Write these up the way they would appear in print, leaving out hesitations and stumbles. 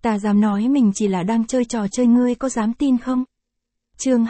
Ta dám nói mình chỉ là đang chơi trò chơi, ngươi có dám tin không? Chương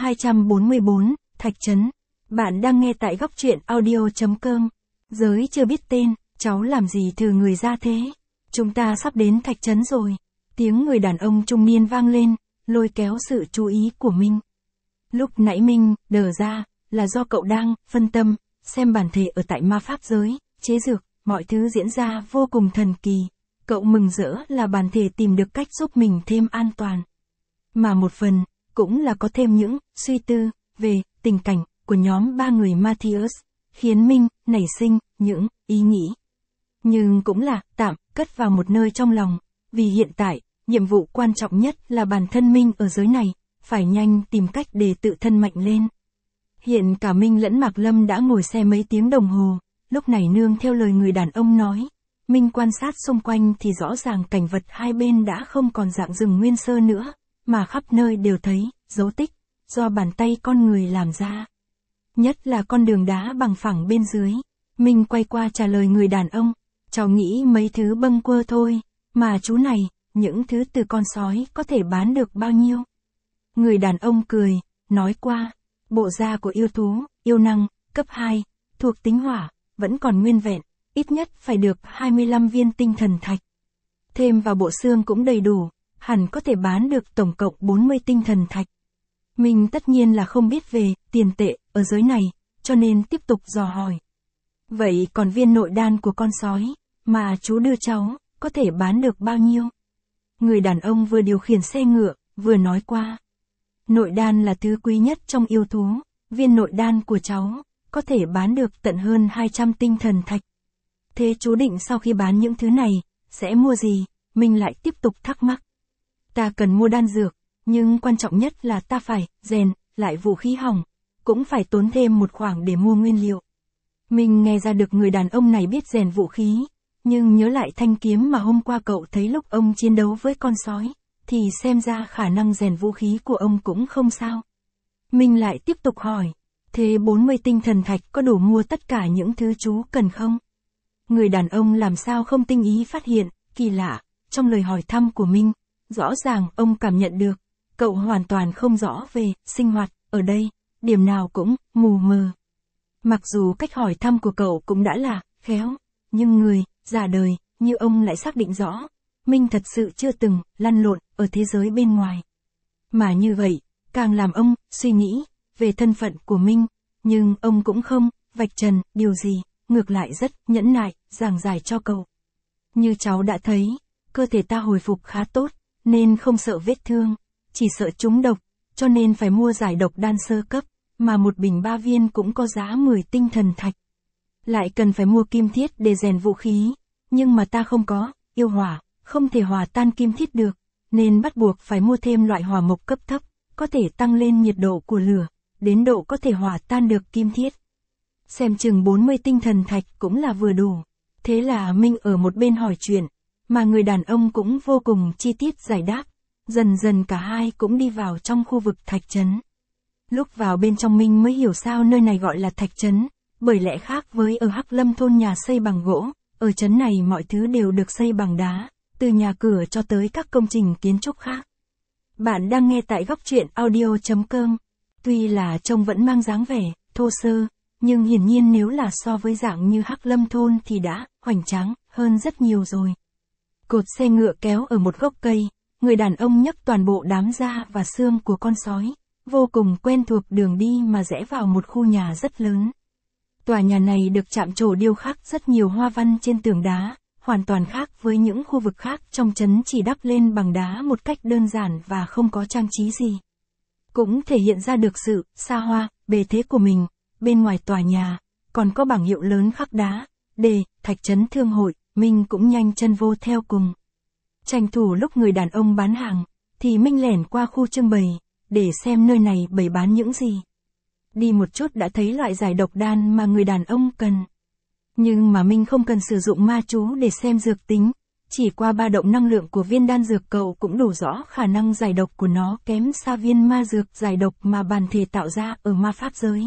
244, Thạch Trấn. Bạn đang nghe tại góc truyện audio.com. Giới chưa biết tên, cháu làm gì thừ người ra thế? Chúng ta sắp đến Thạch Trấn rồi. Tiếng người đàn ông trung niên vang lên, lôi kéo sự chú ý của Minh. Lúc nãy Minh đờ ra, là do cậu đang phân tâm, xem bản thể ở tại ma pháp giới, chế dược, mọi thứ diễn ra vô cùng thần kỳ. Cậu mừng rỡ là bản thể tìm được cách giúp mình thêm an toàn. Mà một phần, cũng là có thêm những suy tư về tình cảnh của nhóm ba người Matthias, khiến Minh nảy sinh những ý nghĩ. Nhưng cũng là tạm cất vào một nơi trong lòng, vì hiện tại, nhiệm vụ quan trọng nhất là bản thân Minh ở giới này, phải nhanh tìm cách để tự thân mạnh lên. Hiện cả Minh lẫn Mạc Lâm đã ngồi xe mấy tiếng đồng hồ, lúc này nương theo lời người đàn ông nói. Minh quan sát xung quanh thì rõ ràng cảnh vật hai bên đã không còn dạng rừng nguyên sơ nữa, mà khắp nơi đều thấy dấu tích do bàn tay con người làm ra. Nhất là con đường đá bằng phẳng bên dưới. Minh quay qua trả lời người đàn ông, cháu nghĩ mấy thứ bâng quơ thôi, mà chú này, những thứ từ con sói có thể bán được bao nhiêu? Người đàn ông cười, nói qua, bộ da của yêu thú, yêu năng, cấp 2, thuộc tính hỏa, vẫn còn nguyên vẹn. Ít nhất phải được 25 viên tinh thần thạch. Thêm vào bộ xương cũng đầy đủ, hẳn có thể bán được tổng cộng 40 tinh thần thạch. Mình tất nhiên là không biết về tiền tệ ở giới này, cho nên tiếp tục dò hỏi. Vậy còn viên nội đan của con sói, mà chú đưa cháu, có thể bán được bao nhiêu? Người đàn ông vừa điều khiển xe ngựa, vừa nói qua. Nội đan là thứ quý nhất trong yêu thú, viên nội đan của cháu, có thể bán được tận hơn 200 tinh thần thạch. Thế chú định sau khi bán những thứ này, sẽ mua gì? Mình lại tiếp tục thắc mắc. Ta cần mua đan dược, nhưng quan trọng nhất là ta phải rèn lại vũ khí hỏng, cũng phải tốn thêm một khoản để mua nguyên liệu. Mình nghe ra được người đàn ông này biết rèn vũ khí, nhưng nhớ lại thanh kiếm mà hôm qua cậu thấy lúc ông chiến đấu với con sói, thì xem ra khả năng rèn vũ khí của ông cũng không sao. Mình lại tiếp tục hỏi, thế 40 tinh thần thạch có đủ mua tất cả những thứ chú cần không? Người đàn ông làm sao không tinh ý phát hiện, kỳ lạ, trong lời hỏi thăm của Minh, rõ ràng ông cảm nhận được, cậu hoàn toàn không rõ về sinh hoạt ở đây, điểm nào cũng mù mờ. Mặc dù cách hỏi thăm của cậu cũng đã là khéo, nhưng người già đời như ông lại xác định rõ, Minh thật sự chưa từng lăn lộn ở thế giới bên ngoài. Mà như vậy, càng làm ông suy nghĩ về thân phận của Minh, nhưng ông cũng không vạch trần điều gì. Ngược lại rất nhẫn nại, giảng giải cho cậu. Như cháu đã thấy, cơ thể ta hồi phục khá tốt, nên không sợ vết thương, chỉ sợ trúng độc, cho nên phải mua giải độc đan sơ cấp, mà một bình 3 viên cũng có giá 10 tinh thần thạch. Lại cần phải mua kim thiết để rèn vũ khí, nhưng mà ta không có, yêu hỏa, không thể hòa tan kim thiết được, nên bắt buộc phải mua thêm loại hỏa mộc cấp thấp, có thể tăng lên nhiệt độ của lửa, đến độ có thể hòa tan được kim thiết. Xem chừng 40 tinh thần thạch cũng là vừa đủ. Thế là Minh ở một bên hỏi chuyện, mà người đàn ông cũng vô cùng chi tiết giải đáp. Dần dần cả hai cũng đi vào trong khu vực Thạch Trấn. Lúc vào bên trong Minh mới hiểu sao nơi này gọi là Thạch Trấn, bởi lẽ khác với ở Hắc Lâm thôn nhà xây bằng gỗ, ở trấn này mọi thứ đều được xây bằng đá, từ nhà cửa cho tới các công trình kiến trúc khác. Bạn đang nghe tại góc truyện audio.com. Tuy là trông vẫn mang dáng vẻ thô sơ, nhưng hiển nhiên nếu là so với dạng như Hắc Lâm thôn thì đã hoành tráng hơn rất nhiều rồi. Cột xe ngựa kéo ở một gốc cây, người đàn ông nhấc toàn bộ đám da và xương của con sói, vô cùng quen thuộc đường đi mà rẽ vào một khu nhà rất lớn. Tòa nhà này được chạm trổ điêu khắc rất nhiều hoa văn trên tường đá, hoàn toàn khác với những khu vực khác trong trấn chỉ đắp lên bằng đá một cách đơn giản và không có trang trí gì. Cũng thể hiện ra được sự xa hoa, bề thế của mình. Bên ngoài tòa nhà, còn có bảng hiệu lớn khắc đá, đề, Thạch Trấn Thương Hội, Minh cũng nhanh chân vô theo cùng. Tranh thủ lúc người đàn ông bán hàng, thì Minh lẻn qua khu trưng bày, để xem nơi này bày bán những gì. Đi một chút đã thấy loại giải độc đan mà người đàn ông cần. Nhưng mà Minh không cần sử dụng ma chú để xem dược tính, chỉ qua ba động năng lượng của viên đan dược cậu cũng đủ rõ khả năng giải độc của nó kém xa viên ma dược giải độc mà bản thể tạo ra ở ma pháp giới.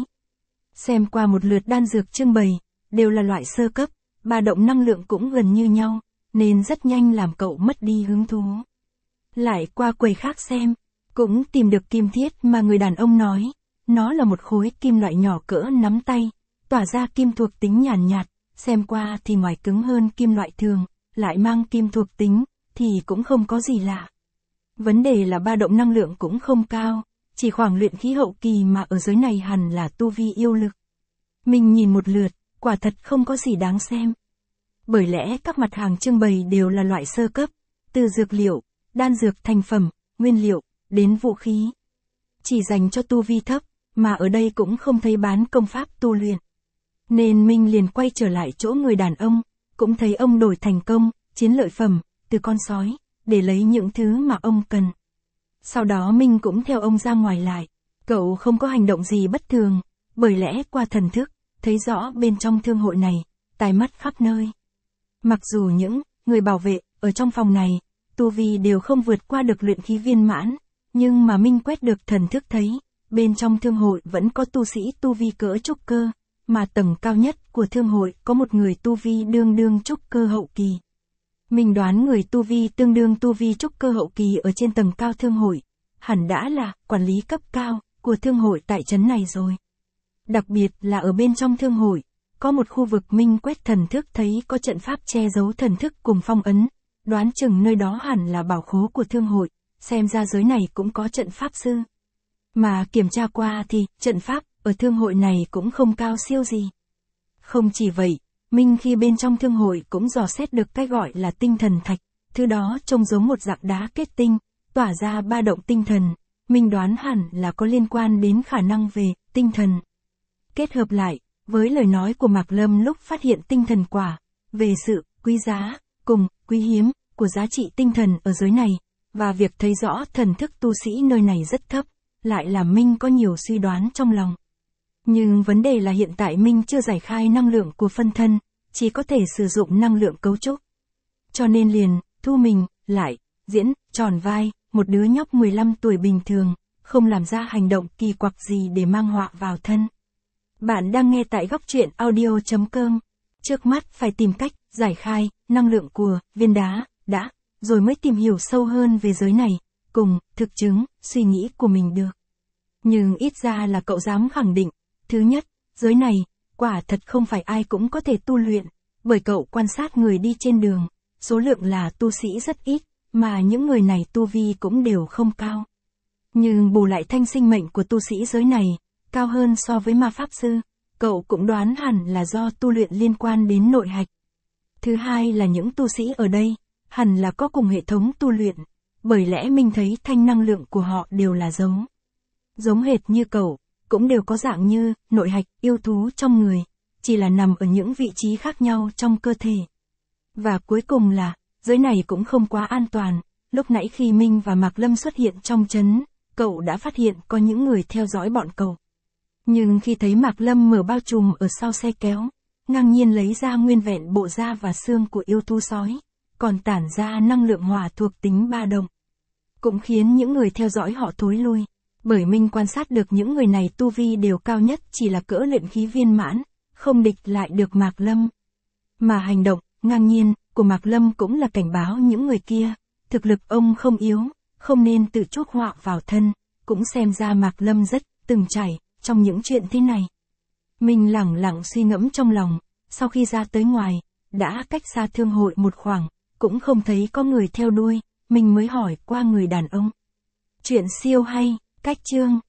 Xem qua một lượt đan dược trưng bày, đều là loại sơ cấp, ba động năng lượng cũng gần như nhau, nên rất nhanh làm cậu mất đi hứng thú. Lại qua quầy khác xem, cũng tìm được kim thiết mà người đàn ông nói. Nó là một khối kim loại nhỏ cỡ nắm tay, tỏa ra kim thuộc tính nhàn nhạt, xem qua thì ngoài cứng hơn kim loại thường, lại mang kim thuộc tính, thì cũng không có gì lạ. Vấn đề là ba động năng lượng cũng không cao, chỉ khoảng luyện khí hậu kỳ mà ở giới này hẳn là tu vi yêu lực. Mình nhìn một lượt, quả thật không có gì đáng xem. Bởi lẽ các mặt hàng trưng bày đều là loại sơ cấp, từ dược liệu, đan dược thành phẩm, nguyên liệu, đến vũ khí. Chỉ dành cho tu vi thấp, mà ở đây cũng không thấy bán công pháp tu luyện. Nên mình liền quay trở lại chỗ người đàn ông, cũng thấy ông đổi thành công, chiến lợi phẩm, từ con sói, để lấy những thứ mà ông cần. Sau đó mình cũng theo ông ra ngoài lại. Cậu không có hành động gì bất thường, bởi lẽ qua thần thức, thấy rõ bên trong thương hội này, tai mắt khắp nơi. Mặc dù những người bảo vệ ở trong phòng này, tu vi đều không vượt qua được luyện khí viên mãn, nhưng mà Minh quét được thần thức thấy, bên trong thương hội vẫn có tu sĩ tu vi cỡ trúc cơ, mà tầng cao nhất của thương hội có một người tu vi đương đương trúc cơ hậu kỳ. Mình đoán người tu vi tương đương tu vi trúc cơ hậu kỳ ở trên tầng cao thương hội, hẳn đã là quản lý cấp cao của thương hội tại trấn này rồi. Đặc biệt là ở bên trong thương hội, có một khu vực Minh quét thần thức thấy có trận pháp che giấu thần thức cùng phong ấn, đoán chừng nơi đó hẳn là bảo khố của thương hội, xem ra giới này cũng có trận pháp sư. Mà kiểm tra qua thì trận pháp ở thương hội này cũng không cao siêu gì. Không chỉ vậy, Minh khi bên trong thương hội cũng dò xét được cái gọi là tinh thần thạch, thứ đó trông giống một dạng đá kết tinh, tỏa ra ba động tinh thần, Minh đoán hẳn là có liên quan đến khả năng về tinh thần. Kết hợp lại với lời nói của Mạc Lâm lúc phát hiện tinh thần quả, về sự quý giá, cùng quý hiếm của giá trị tinh thần ở giới này, và việc thấy rõ thần thức tu sĩ nơi này rất thấp, lại làm Minh có nhiều suy đoán trong lòng. Nhưng vấn đề là hiện tại Minh chưa giải khai năng lượng của phân thân, chỉ có thể sử dụng năng lượng cấu trúc. Cho nên liền, thu mình, lại, diễn, tròn vai, một đứa nhóc 15 tuổi bình thường, không làm ra hành động kỳ quặc gì để mang họa vào thân. Bạn đang nghe tại góc truyện audio.com. Trước mắt phải tìm cách giải khai năng lượng của viên đá, đã, rồi mới tìm hiểu sâu hơn về giới này, cùng thực chứng suy nghĩ của mình được. Nhưng ít ra là cậu dám khẳng định, thứ nhất, giới này, quả thật không phải ai cũng có thể tu luyện, bởi cậu quan sát người đi trên đường, số lượng là tu sĩ rất ít, mà những người này tu vi cũng đều không cao. Nhưng bù lại thanh sinh mệnh của tu sĩ giới này, cao hơn so với ma pháp sư, cậu cũng đoán hẳn là do tu luyện liên quan đến nội hạch. Thứ hai là những tu sĩ ở đây, hẳn là có cùng hệ thống tu luyện, bởi lẽ mình thấy thanh năng lượng của họ đều là giống hệt như cậu, cũng đều có dạng như nội hạch, yêu thú trong người, chỉ là nằm ở những vị trí khác nhau trong cơ thể. Và cuối cùng là, giới này cũng không quá an toàn, lúc nãy khi Minh và Mạc Lâm xuất hiện trong trấn, cậu đã phát hiện có những người theo dõi bọn cậu. Nhưng khi thấy Mạc Lâm mở bao trùm ở sau xe kéo, ngang nhiên lấy ra nguyên vẹn bộ da và xương của yêu thú sói, còn tản ra năng lượng hỏa thuộc tính ba động, cũng khiến những người theo dõi họ thối lui. Bởi Minh quan sát được những người này tu vi đều cao nhất chỉ là cỡ luyện khí viên mãn, không địch lại được Mạc Lâm. Mà hành động ngang nhiên của Mạc Lâm cũng là cảnh báo những người kia, thực lực ông không yếu, không nên tự chuốc họa vào thân, cũng xem ra Mạc Lâm rất từng trải trong những chuyện thế này. Minh lẳng lặng suy ngẫm trong lòng, sau khi ra tới ngoài, đã cách xa thương hội một khoảng, cũng không thấy có người theo đuôi, mình mới hỏi qua người đàn ông. Chuyện siêu hay, cách chương.